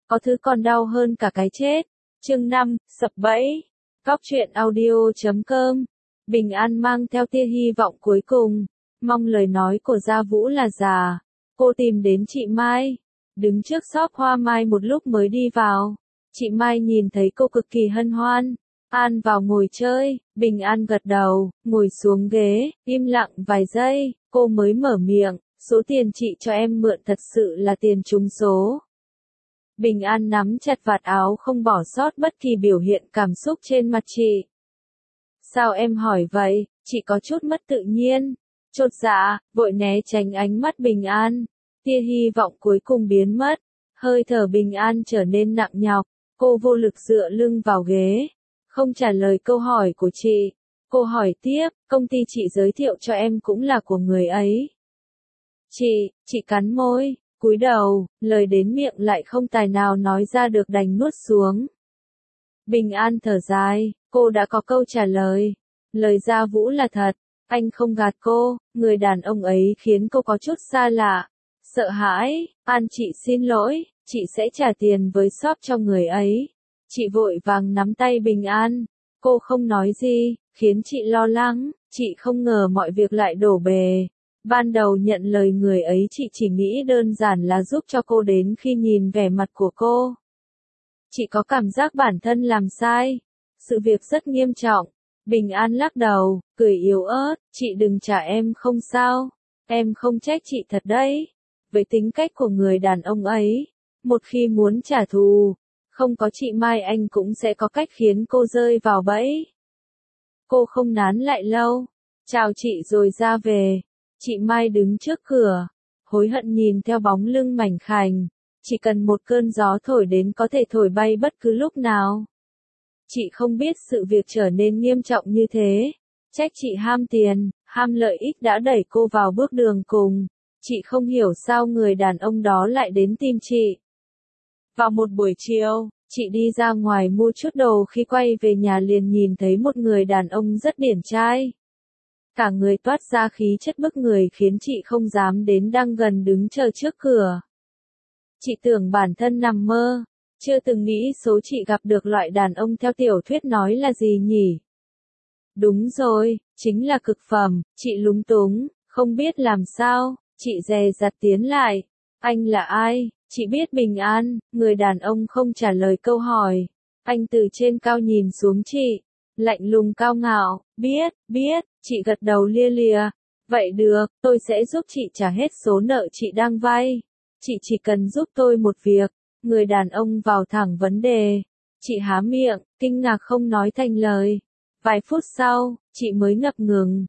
có thứ còn đau hơn cả cái chết. Chương 5, sập bẫy. Cóc truyện audio.com. Bình An mang theo tia hy vọng cuối cùng, mong lời nói của Gia Vũ là giả. Cô tìm đến chị Mai, đứng trước shop hoa mai một lúc mới đi vào. Chị Mai nhìn thấy cô cực kỳ hân hoan. An vào ngồi chơi, Bình An gật đầu, ngồi xuống ghế, im lặng vài giây, cô mới mở miệng, số tiền chị cho em mượn thật sự là tiền trúng số. Bình An nắm chặt vạt áo không bỏ sót bất kỳ biểu hiện cảm xúc trên mặt chị. Sao em hỏi vậy? Chị có chút mất tự nhiên. Chột dạ, vội né tránh ánh mắt Bình An. Tia hy vọng cuối cùng biến mất. Hơi thở Bình An trở nên nặng nhọc. Cô vô lực dựa lưng vào ghế. Không trả lời câu hỏi của chị. Cô hỏi tiếp, công ty chị giới thiệu cho em cũng là của người ấy. Chị cắn môi, cúi đầu, lời đến miệng lại không tài nào nói ra được đành nuốt xuống. Bình An thở dài, cô đã có câu trả lời. Lời Gia Vũ là thật, anh không gạt cô, người đàn ông ấy khiến cô có chút xa lạ. Sợ hãi, An chị xin lỗi, chị sẽ trả tiền với shop cho người ấy. Chị vội vàng nắm tay Bình An, cô không nói gì, khiến chị lo lắng, chị không ngờ mọi việc lại đổ bề. Ban đầu nhận lời người ấy chị chỉ nghĩ đơn giản là giúp cho cô đến khi nhìn vẻ mặt của cô. Chị có cảm giác bản thân làm sai. Sự việc rất nghiêm trọng. Bình An lắc đầu, cười yếu ớt, chị đừng trả em không sao. Em không trách chị thật đấy. Với tính cách của người đàn ông ấy, một khi muốn trả thù, không có chị Mai anh cũng sẽ có cách khiến cô rơi vào bẫy. Cô không nán lại lâu. Chào chị rồi ra về. Chị Mai đứng trước cửa, hối hận nhìn theo bóng lưng mảnh khảnh. Chỉ cần một cơn gió thổi đến có thể thổi bay bất cứ lúc nào. Chị không biết sự việc trở nên nghiêm trọng như thế. Trách chị ham tiền, ham lợi ích đã đẩy cô vào bước đường cùng. Chị không hiểu sao người đàn ông đó lại đến tìm chị. Vào một buổi chiều, chị đi ra ngoài mua chút đồ, khi quay về nhà liền nhìn thấy một người đàn ông rất điển trai. Cả người toát ra khí chất bức người khiến chị không dám đến đang gần đứng chờ trước cửa. Chị tưởng bản thân nằm mơ, chưa từng nghĩ số chị gặp được loại đàn ông theo tiểu thuyết nói là gì nhỉ? Đúng rồi, chính là cực phẩm. Chị lúng túng, không biết làm sao, chị dè dặt tiến lại. Anh là ai? Chị biết Bình An. Người đàn ông không trả lời câu hỏi. Anh từ trên cao nhìn xuống chị, lạnh lùng cao ngạo. Biết, chị gật đầu lia lịa. Vậy được, tôi sẽ giúp chị trả hết số nợ chị đang vay. Chị chỉ cần giúp tôi một việc. Người đàn ông vào thẳng vấn đề. Chị há miệng, kinh ngạc không nói thành lời. Vài phút sau, chị mới ngập ngừng,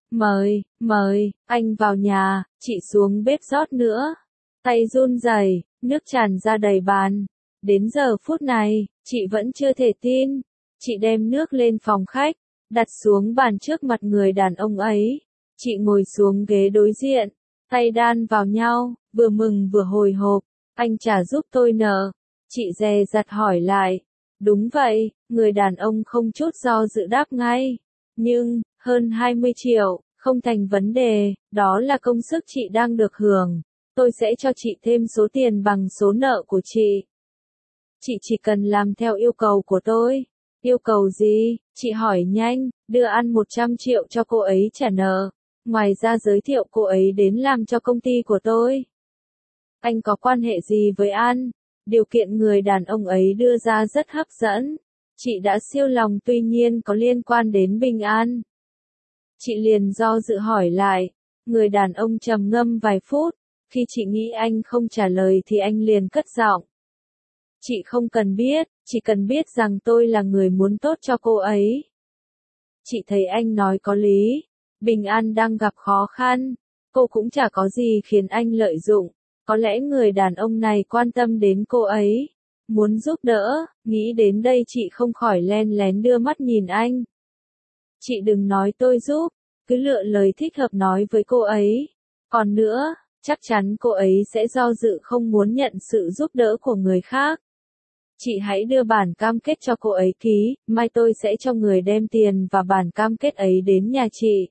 mời, anh vào nhà. Chị xuống bếp rót nữa. Tay run rẩy, nước tràn ra đầy bàn. Đến giờ phút này, chị vẫn chưa thể tin. Chị đem nước lên phòng khách, đặt xuống bàn trước mặt người đàn ông ấy. Chị ngồi xuống ghế đối diện, tay đan vào nhau, vừa mừng vừa hồi hộp. Anh trả giúp tôi nợ. Chị dè dặt hỏi lại. Đúng vậy, người đàn ông không chút do dự đáp ngay. Nhưng, hơn 20 triệu, không thành vấn đề, đó là công sức chị đang được hưởng. Tôi sẽ cho chị thêm số tiền bằng số nợ của chị. Chị chỉ cần làm theo yêu cầu của tôi. Yêu cầu gì? Chị hỏi nhanh. Đưa An 100 triệu cho cô ấy trả nợ. Ngoài ra giới thiệu cô ấy đến làm cho công ty của tôi. Anh có quan hệ gì với An? Điều kiện người đàn ông ấy đưa ra rất hấp dẫn. Chị đã siêu lòng, tuy nhiên có liên quan đến Bình An. Chị liền do dự hỏi lại. Người đàn ông trầm ngâm vài phút. Khi chị nghĩ anh không trả lời thì anh liền cất giọng. Chị không cần biết, chỉ cần biết rằng tôi là người muốn tốt cho cô ấy. Chị thấy anh nói có lý. Bình An đang gặp khó khăn. Cô cũng chả có gì khiến anh lợi dụng. Có lẽ người đàn ông này quan tâm đến cô ấy. Muốn giúp đỡ. Nghĩ đến đây chị không khỏi len lén đưa mắt nhìn anh. Chị đừng nói tôi giúp. Cứ lựa lời thích hợp nói với cô ấy. Còn nữa, chắc chắn cô ấy sẽ do dự không muốn nhận sự giúp đỡ của người khác. Chị hãy đưa bản cam kết cho cô ấy ký, mai tôi sẽ cho người đem tiền và bản cam kết ấy đến nhà chị.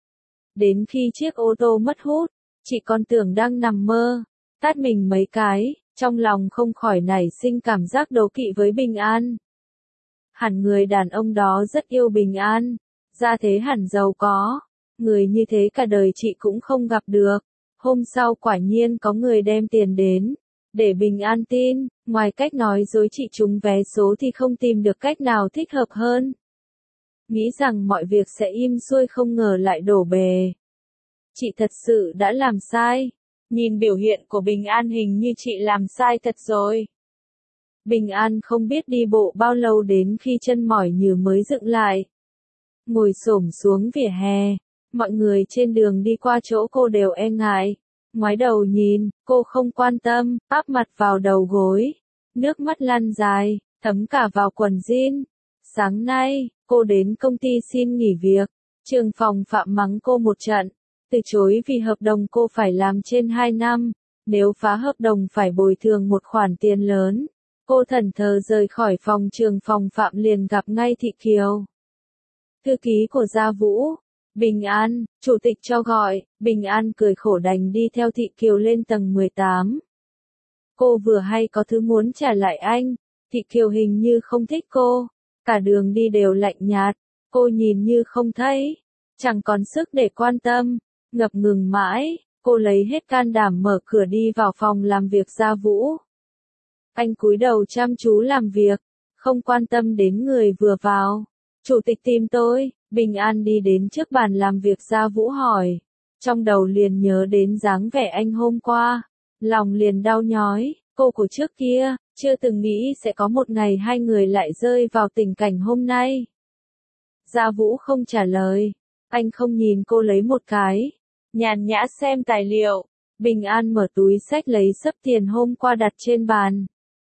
Đến khi chiếc ô tô mất hút, chị còn tưởng đang nằm mơ, tát mình mấy cái, trong lòng không khỏi nảy sinh cảm giác đố kỵ với Bình An. Hẳn người đàn ông đó rất yêu Bình An, gia thế hẳn giàu có, người như thế cả đời chị cũng không gặp được. Hôm sau quả nhiên có người đem tiền đến, để Bình An tin, ngoài cách nói dối chị trúng vé số thì không tìm được cách nào thích hợp hơn. Nghĩ rằng mọi việc sẽ im xuôi không ngờ lại đổ bề. Chị thật sự đã làm sai. Nhìn biểu hiện của Bình An hình như chị làm sai thật rồi. Bình An không biết đi bộ bao lâu đến khi chân mỏi nhừ mới dựng lại. Ngồi xổm xuống vỉa hè, mọi người trên đường đi qua chỗ cô đều e ngại. Ngoái đầu nhìn, cô không quan tâm, áp mặt vào đầu gối. Nước mắt lăn dài, thấm cả vào quần jean. Sáng nay, cô đến công ty xin nghỉ việc. Trưởng phòng Phạm mắng cô một trận. Từ chối vì hợp đồng cô phải làm trên 2 năm. Nếu phá hợp đồng phải bồi thường một khoản tiền lớn. Cô thẫn thờ rời khỏi phòng trưởng phòng Phạm liền gặp ngay Thị Kiều. Thư ký của Gia Vũ. Bình An, chủ tịch cho gọi. Bình An cười khổ đành đi theo Thị Kiều lên tầng 18. Cô vừa hay có thứ muốn trả lại anh. Thị Kiều hình như không thích cô. Cả đường đi đều lạnh nhạt. Cô nhìn như không thấy. Chẳng còn sức để quan tâm. Ngập ngừng mãi. Cô lấy hết can đảm mở cửa đi vào phòng làm việc Gia Vũ. Anh cúi đầu chăm chú làm việc. Không quan tâm đến người vừa vào. Chủ tịch tìm tôi. Bình An đi đến trước bàn làm việc Gia Vũ hỏi. Trong đầu liền nhớ đến dáng vẻ anh hôm qua. Lòng liền đau nhói. Cô của trước kia, chưa từng nghĩ sẽ có một ngày hai người lại rơi vào tình cảnh hôm nay. Gia Vũ không trả lời. Anh không nhìn cô lấy một cái. Nhàn nhã xem tài liệu. Bình An mở túi xách lấy xấp tiền hôm qua đặt trên bàn.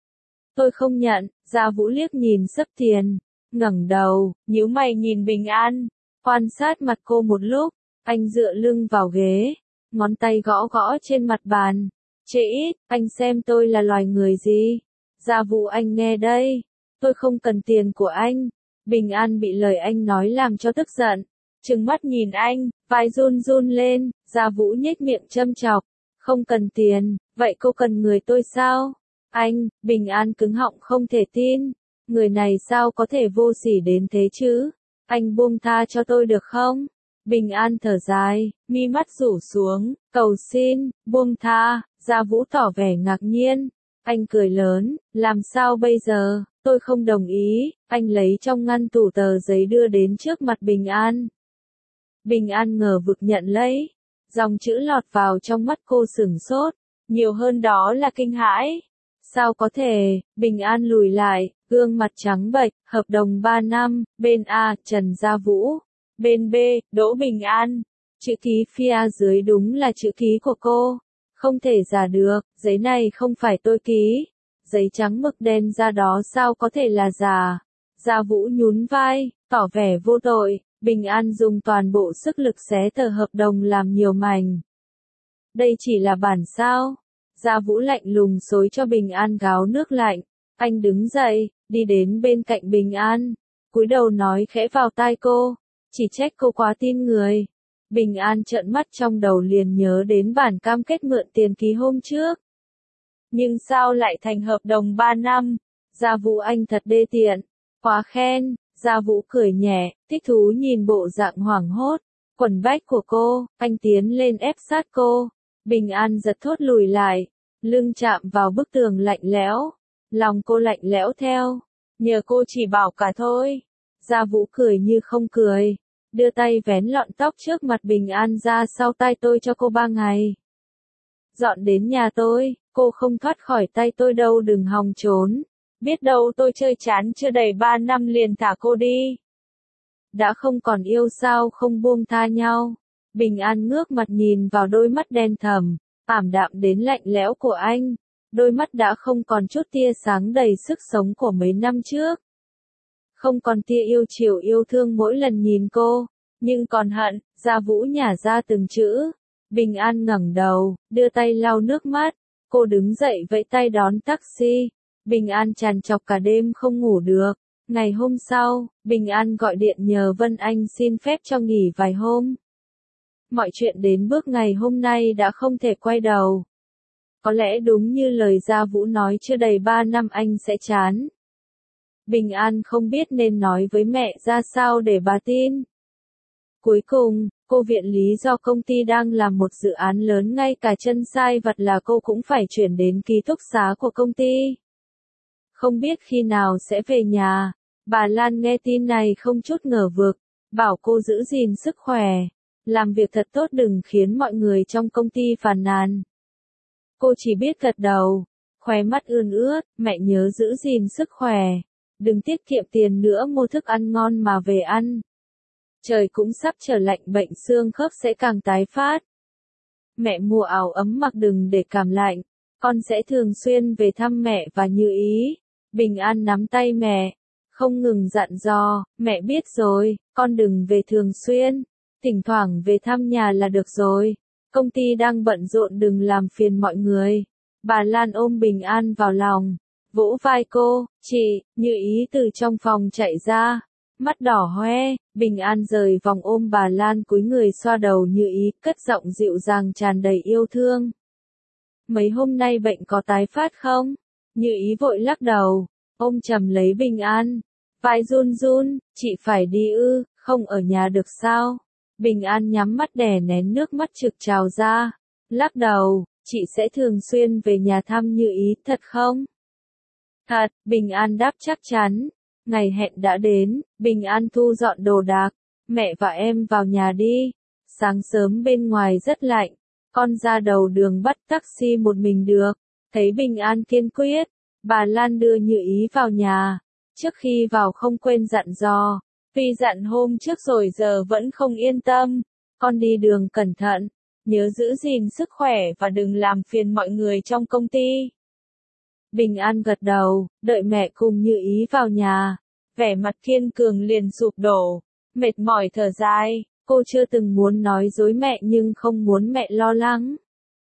Tôi không nhận. Gia Vũ liếc nhìn xấp tiền. Ngẩng đầu, nhíu mày nhìn Bình An. Quan sát mặt cô một lúc. Anh dựa lưng vào ghế. Ngón tay gõ gõ trên mặt bàn. Trễ ít, anh xem tôi là loài người gì? Gia Vũ anh nghe đây. Tôi không cần tiền của anh. Bình An bị lời anh nói làm cho tức giận. Trừng mắt nhìn anh, vai run run lên. Gia Vũ nhếch miệng châm chọc. Không cần tiền, vậy cô cần người tôi sao? Anh, Bình An cứng họng không thể tin. Người này sao có thể vô sỉ đến thế chứ? Anh buông tha cho tôi được không? Bình An thở dài, mi mắt rủ xuống, cầu xin, buông tha. Gia Vũ tỏ vẻ ngạc nhiên. Anh cười lớn, làm sao bây giờ? Tôi không đồng ý. Anh lấy trong ngăn tủ tờ giấy đưa đến trước mặt Bình An. Bình An ngờ vực nhận lấy. Dòng chữ lọt vào trong mắt cô sửng sốt. Nhiều hơn đó là kinh hãi. Sao có thể? Bình An lùi lại, gương mặt trắng bệch. Hợp đồng 3 năm, bên A, Trần Gia Vũ. Bên B, Đỗ Bình An. Chữ ký phía dưới đúng là chữ ký của cô. Không thể giả được, giấy này không phải tôi ký. Giấy trắng mực đen ra đó sao có thể là giả. Gia Vũ nhún vai, tỏ vẻ vô tội. Bình An dùng toàn bộ sức lực xé tờ hợp đồng làm nhiều mảnh. Đây chỉ là bản sao. Gia Vũ lạnh lùng xối cho Bình An gáo nước lạnh. Anh đứng dậy, đi đến bên cạnh Bình An. Cúi đầu nói khẽ vào tai cô. Chỉ trách cô quá tin người. Bình An trợn mắt trong đầu liền nhớ đến bản cam kết mượn tiền ký hôm trước. Nhưng sao lại thành hợp đồng 3 năm? Gia Vũ anh thật đê tiện. Quá khen. Gia Vũ cười nhẹ, thích thú nhìn bộ dạng hoảng hốt. Quần bách của cô, anh tiến lên ép sát cô. Bình An giật thốt lùi lại. Lưng chạm vào bức tường lạnh lẽo. Lòng cô lạnh lẽo theo. Nhờ cô chỉ bảo cả thôi. Gia Vũ cười như không cười. Đưa tay vén lọn tóc trước mặt Bình An ra sau tay tôi cho cô 3 ngày. Dọn đến nhà tôi, cô không thoát khỏi tay tôi đâu đừng hòng trốn. Biết đâu tôi chơi chán chưa đầy 3 năm liền thả cô đi. Đã không còn yêu sao không buông tha nhau. Bình An ngước mặt nhìn vào đôi mắt đen thẳm, ảm đạm đến lạnh lẽo của anh. Đôi mắt đã không còn chút tia sáng đầy sức sống của mấy năm trước. Không còn tia yêu chiều yêu thương mỗi lần nhìn cô, nhưng còn hận. Gia Vũ nhả ra từng chữ. Bình An ngẩng đầu, đưa tay lau nước mắt. Cô đứng dậy vẫy tay đón taxi. Bình An trằn trọc cả đêm không ngủ được. Ngày hôm sau, Bình An gọi điện nhờ Vân Anh xin phép cho nghỉ vài hôm. Mọi chuyện đến bước ngày hôm nay đã không thể quay đầu. Có lẽ đúng như lời Gia Vũ nói, chưa đầy 3 năm anh sẽ chán. Bình An không biết nên nói với mẹ ra sao để bà tin. Cuối cùng, cô viện lý do công ty đang làm một dự án lớn, ngay cả chân sai vặt là cô cũng phải chuyển đến ký túc xá của công ty. Không biết khi nào sẽ về nhà. Bà Lan nghe tin này không chút ngờ vực, bảo cô giữ gìn sức khỏe, làm việc thật tốt, đừng khiến mọi người trong công ty phàn nàn. Cô chỉ biết gật đầu, khóe mắt ươn ướt, mẹ nhớ giữ gìn sức khỏe, đừng tiết kiệm tiền nữa, mua thức ăn ngon mà về ăn. Trời cũng sắp trở lạnh, bệnh xương khớp sẽ càng tái phát. Mẹ mua áo ấm mặc, đừng để cảm lạnh, con sẽ thường xuyên về thăm mẹ và Như Ý. Bình An nắm tay mẹ, không ngừng dặn dò, mẹ biết rồi, con đừng về thường xuyên, thỉnh thoảng về thăm nhà là được rồi, công ty đang bận rộn, đừng làm phiền mọi người. Bà Lan ôm Bình An vào lòng, vỗ vai cô, chị. Như Ý từ trong phòng chạy ra, mắt đỏ hoe. Bình An rời vòng ôm bà Lan, cúi người xoa đầu Như Ý, cất giọng dịu dàng tràn đầy yêu thương. Mấy hôm nay bệnh có tái phát không? Như Ý vội lắc đầu, ôm chầm lấy Bình An, vai run run, chị phải đi ư, không ở nhà được sao? Bình An nhắm mắt đè nén nước mắt trực trào ra, lắc đầu, chị sẽ thường xuyên về nhà thăm Như Ý, thật không? Thật, Bình An đáp chắc chắn. Ngày hẹn đã đến, Bình An thu dọn đồ đạc, mẹ và em vào nhà đi. Sáng sớm bên ngoài rất lạnh, con ra đầu đường bắt taxi một mình được. Thấy Bình An kiên quyết, bà Lan đưa Như Ý vào nhà. Trước khi vào không quên dặn dò, vì dặn hôm trước rồi giờ vẫn không yên tâm. Con đi đường cẩn thận, nhớ giữ gìn sức khỏe và đừng làm phiền mọi người trong công ty. Bình An gật đầu, đợi mẹ cùng Như Ý vào nhà. Vẻ mặt kiên cường liền sụp đổ, mệt mỏi thở dài. Cô chưa từng muốn nói dối mẹ nhưng không muốn mẹ lo lắng.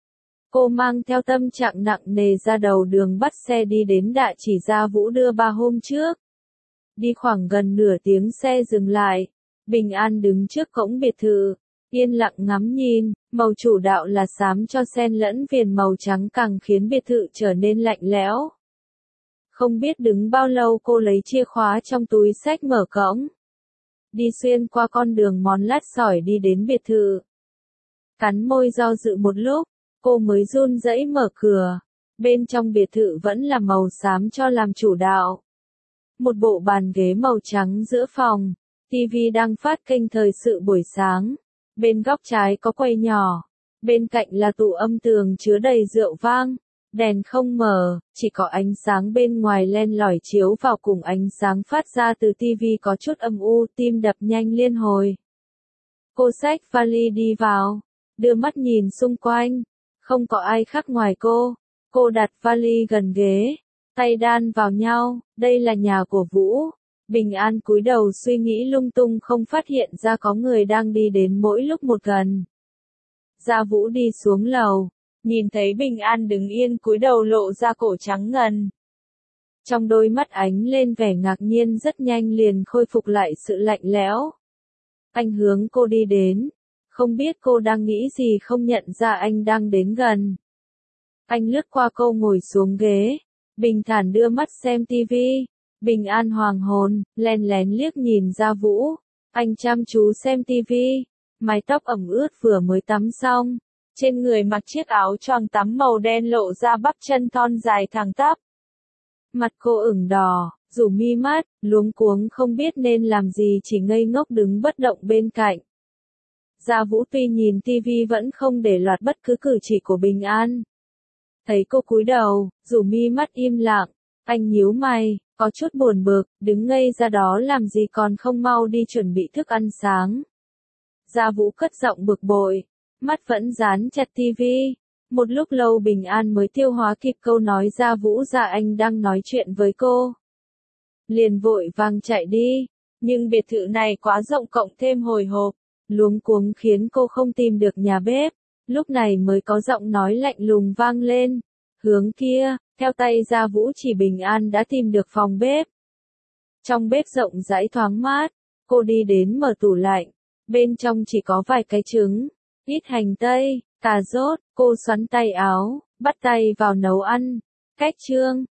Cô mang theo tâm trạng nặng nề ra đầu đường, bắt xe đi đến địa chỉ Gia Vũ đưa 3 hôm trước. Đi khoảng gần nửa tiếng xe dừng lại. Bình An đứng trước cổng biệt thự, yên lặng ngắm nhìn, màu chủ đạo là xám cho xen lẫn viền màu trắng càng khiến biệt thự trở nên lạnh lẽo. Không biết đứng bao lâu, cô lấy chìa khóa trong túi xách mở cổng. Đi xuyên qua con đường mòn lát sỏi đi đến biệt thự. Cắn môi do dự một lúc, cô mới run rẩy mở cửa. Bên trong biệt thự vẫn là màu xám cho làm chủ đạo. Một bộ bàn ghế màu trắng giữa phòng, tivi đang phát kênh thời sự buổi sáng. Bên góc trái có quầy nhỏ, bên cạnh là tủ âm tường chứa đầy rượu vang. Đèn không mở, chỉ có ánh sáng bên ngoài len lỏi chiếu vào cùng ánh sáng phát ra từ tivi có chút âm u, tim đập nhanh liên hồi. Cô xách vali đi vào, đưa mắt nhìn xung quanh, không có ai khác ngoài cô. Cô đặt vali gần ghế, tay đan vào nhau, đây là nhà của Vũ. Bình An cúi đầu suy nghĩ lung tung, không phát hiện ra có người đang đi đến mỗi lúc một gần. Gia Vũ đi xuống lầu, nhìn thấy Bình An đứng yên cúi đầu lộ ra cổ trắng ngần. Trong đôi mắt ánh lên vẻ ngạc nhiên, rất nhanh liền khôi phục lại sự lạnh lẽo. Anh hướng cô đi đến, không biết cô đang nghĩ gì, không nhận ra anh đang đến gần. Anh lướt qua cô ngồi xuống ghế, bình thản đưa mắt xem tivi. Bình An hoàng hồn, lén lén liếc nhìn Gia Vũ. Anh chăm chú xem tivi, mái tóc ẩm ướt vừa mới tắm xong. Trên người mặc chiếc áo choàng tắm màu đen lộ ra bắp chân thon dài thẳng tắp. Mặt cô ửng đỏ, rủ mi mắt, luống cuống không biết nên làm gì, chỉ ngây ngốc đứng bất động bên cạnh. Gia Vũ tuy nhìn tivi vẫn không để lọt bất cứ cử chỉ của Bình An. Thấy cô cúi đầu, rủ mi mắt im lặng, anh nhíu mày, có chút buồn bực, đứng ngây ra đó làm gì, còn không mau đi chuẩn bị thức ăn sáng. Gia Vũ cất giọng bực bội, mắt vẫn dán chặt tivi. Một lúc lâu Bình An mới tiêu hóa kịp câu nói Gia Vũ ra anh đang nói chuyện với cô. Liền vội vàng chạy đi, nhưng biệt thự này quá rộng cộng thêm hồi hộp, luống cuống khiến cô không tìm được nhà bếp. Lúc này mới có giọng nói lạnh lùng vang lên, hướng kia. Theo tay Gia Vũ chỉ, Bình An đã tìm được phòng bếp. Trong bếp rộng rãi thoáng mát, cô đi đến mở tủ lạnh, bên trong chỉ có vài cái trứng, ít hành tây, cà rốt. Cô xoắn tay áo, Bắt tay vào nấu ăn. Cách chương